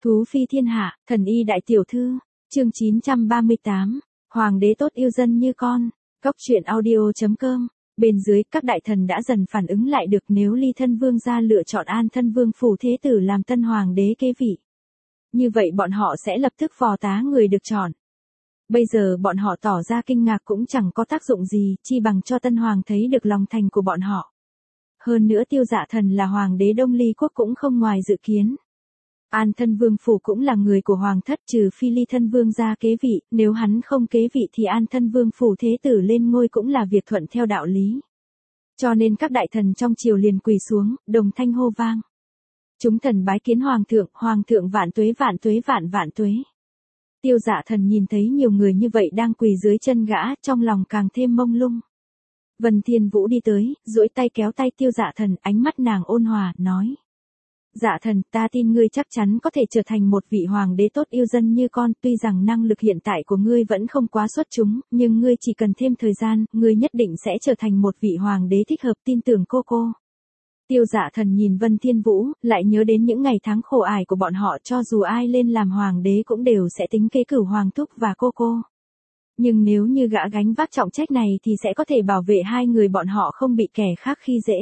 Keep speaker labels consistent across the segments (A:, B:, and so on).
A: Thú phi thiên hạ, thần y đại tiểu thư, chương 938, Hoàng đế tốt yêu dân như con, Cốc truyện audio.com. Bên dưới các đại thần đã dần phản ứng lại được nếu Ly Thân Vương gia lựa chọn An Thân Vương phủ thế tử làm tân hoàng đế kế vị. Như vậy bọn họ sẽ lập tức phò tá người được chọn. Bây giờ bọn họ tỏ ra kinh ngạc cũng chẳng có tác dụng gì, chi bằng cho tân hoàng thấy được lòng thành của bọn họ. Hơn nữa Tiêu Dạ Thần là hoàng đế Đông Ly quốc cũng không ngoài dự kiến. An Thân Vương phủ cũng là người của hoàng thất, trừ phi Ly Thân Vương gia kế vị, nếu hắn không kế vị thì An Thân Vương phủ thế tử lên ngôi cũng là việc thuận theo đạo lý. Cho nên các đại thần trong triều liền quỳ xuống, đồng thanh hô vang. Chúng thần bái kiến hoàng thượng vạn tuế vạn tuế vạn vạn tuế. Tiêu Dạ Thần nhìn thấy nhiều người như vậy đang quỳ dưới chân gã, trong lòng càng thêm mông lung. Vân Thiên Vũ đi tới, duỗi tay kéo tay Tiêu Dạ Thần, ánh mắt nàng ôn hòa, nói. Dạ Thần, ta tin ngươi chắc chắn có thể trở thành một vị hoàng đế tốt yêu dân như con, tuy rằng năng lực hiện tại của ngươi vẫn không quá xuất chúng, nhưng ngươi chỉ cần thêm thời gian, ngươi nhất định sẽ trở thành một vị hoàng đế thích hợp, tin tưởng cô. Tiêu Dạ Thần nhìn Vân Thiên Vũ, lại nhớ đến những ngày tháng khổ ải của bọn họ, cho dù ai lên làm hoàng đế cũng đều sẽ tính kế cửu hoàng thúc và cô. Nhưng nếu như gã gánh vác trọng trách này thì sẽ có thể bảo vệ hai người bọn họ không bị kẻ khác khi dễ.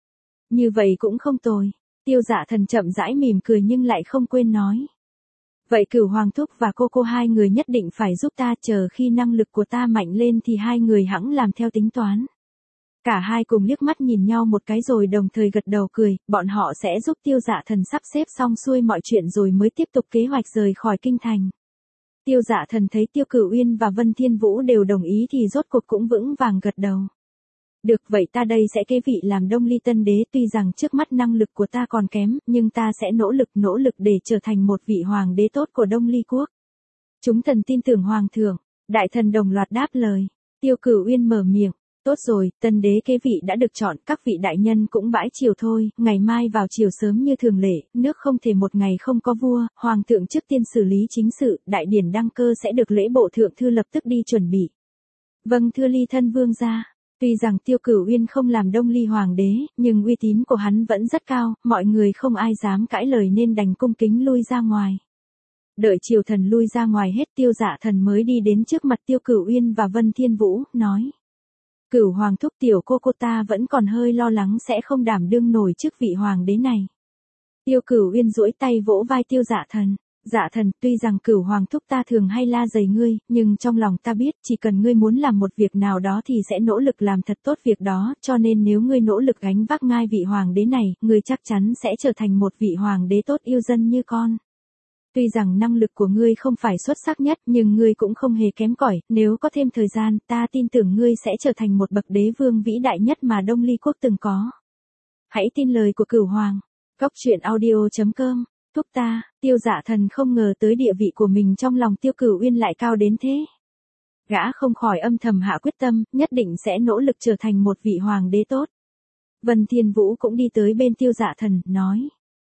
A: Như vậy cũng không tồi. Tiêu Dạ Thần chậm rãi mỉm cười nhưng lại không quên nói. Vậy cửu hoàng thúc và cô hai người nhất định phải giúp ta, chờ khi năng lực của ta mạnh lên thì hai người hẵng làm theo tính toán. Cả hai cùng liếc mắt nhìn nhau một cái rồi đồng thời gật đầu cười, bọn họ sẽ giúp Tiêu Dạ Thần sắp xếp xong xuôi mọi chuyện rồi mới tiếp tục kế hoạch rời khỏi kinh thành. Tiêu Dạ Thần thấy Tiêu Cửu Uyên và Vân Thiên Vũ đều đồng ý thì rốt cuộc cũng vững vàng gật đầu. Được, vậy ta đây sẽ kế vị làm Đông Ly Tân Đế, tuy rằng trước mắt năng lực của ta còn kém, nhưng ta sẽ nỗ lực để trở thành một vị hoàng đế tốt của Đông Ly quốc. Chúng thần tin tưởng hoàng thượng, đại thần đồng loạt đáp lời. Tiêu Cửu Uyên mở miệng, tốt rồi, Tân Đế kế vị đã được chọn, các vị đại nhân cũng bãi triều thôi, ngày mai vào triều sớm như thường lệ, nước không thể một ngày không có vua, hoàng thượng trước tiên xử lý chính sự, đại điển đăng cơ sẽ được lễ bộ thượng thư lập tức đi chuẩn bị. Vâng thưa Ly Thân Vương gia. Tuy rằng Tiêu Cửu Uyên không làm Đông Ly hoàng đế, nhưng uy tín của hắn vẫn rất cao, mọi người không ai dám cãi lời nên đành cung kính lui ra ngoài. Đợi triều thần lui ra ngoài hết, Tiêu Dạ Thần mới đi đến trước mặt Tiêu Cửu Uyên và Vân Thiên Vũ, nói. Cửu hoàng thúc, tiểu cô ta vẫn còn hơi lo lắng sẽ không đảm đương nổi chức vị hoàng đế này. Tiêu Cửu Uyên duỗi tay vỗ vai Tiêu Dạ Thần. Dạ Thần, tuy rằng cửu hoàng thúc ta thường hay la dày ngươi, nhưng trong lòng ta biết chỉ cần ngươi muốn làm một việc nào đó thì sẽ nỗ lực làm thật tốt việc đó, cho nên nếu ngươi nỗ lực gánh vác ngai vị hoàng đế này, ngươi chắc chắn sẽ trở thành một vị hoàng đế tốt yêu dân như con. Tuy rằng năng lực của ngươi không phải xuất sắc nhất nhưng ngươi cũng không hề kém cỏi, nếu có thêm thời gian ta tin tưởng ngươi sẽ trở thành một bậc đế vương vĩ đại nhất mà Đông Ly quốc từng có. Hãy tin lời của cửu hoàng. Cốc truyện audio.com. Thúc ta, Tiêu Dạ Thần không ngờ tới địa vị của mình trong lòng Tiêu Cửu Uyên lại cao đến thế. Gã không khỏi âm thầm hạ quyết tâm, nhất định sẽ nỗ lực trở thành một vị hoàng đế tốt. Vân Thiên Vũ cũng đi tới bên Tiêu Dạ Thần, nói.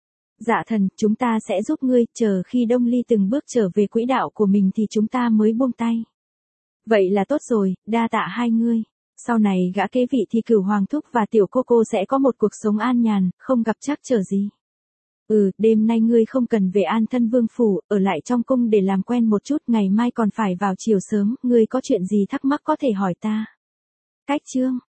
A: Dạ Thần, chúng ta sẽ giúp ngươi, chờ khi Đông Ly từng bước trở về quỹ đạo của mình thì chúng ta mới buông tay. Vậy là tốt rồi, đa tạ hai ngươi. Sau này gã kế vị thì cửu hoàng thúc và tiểu cô sẽ có một cuộc sống an nhàn, không gặp trắc trở gì. Đêm nay ngươi không cần về An Thân Vương phủ, ở lại trong cung để làm quen một chút, ngày mai còn phải vào chiều sớm, ngươi có chuyện gì thắc mắc có thể hỏi ta. Cách chương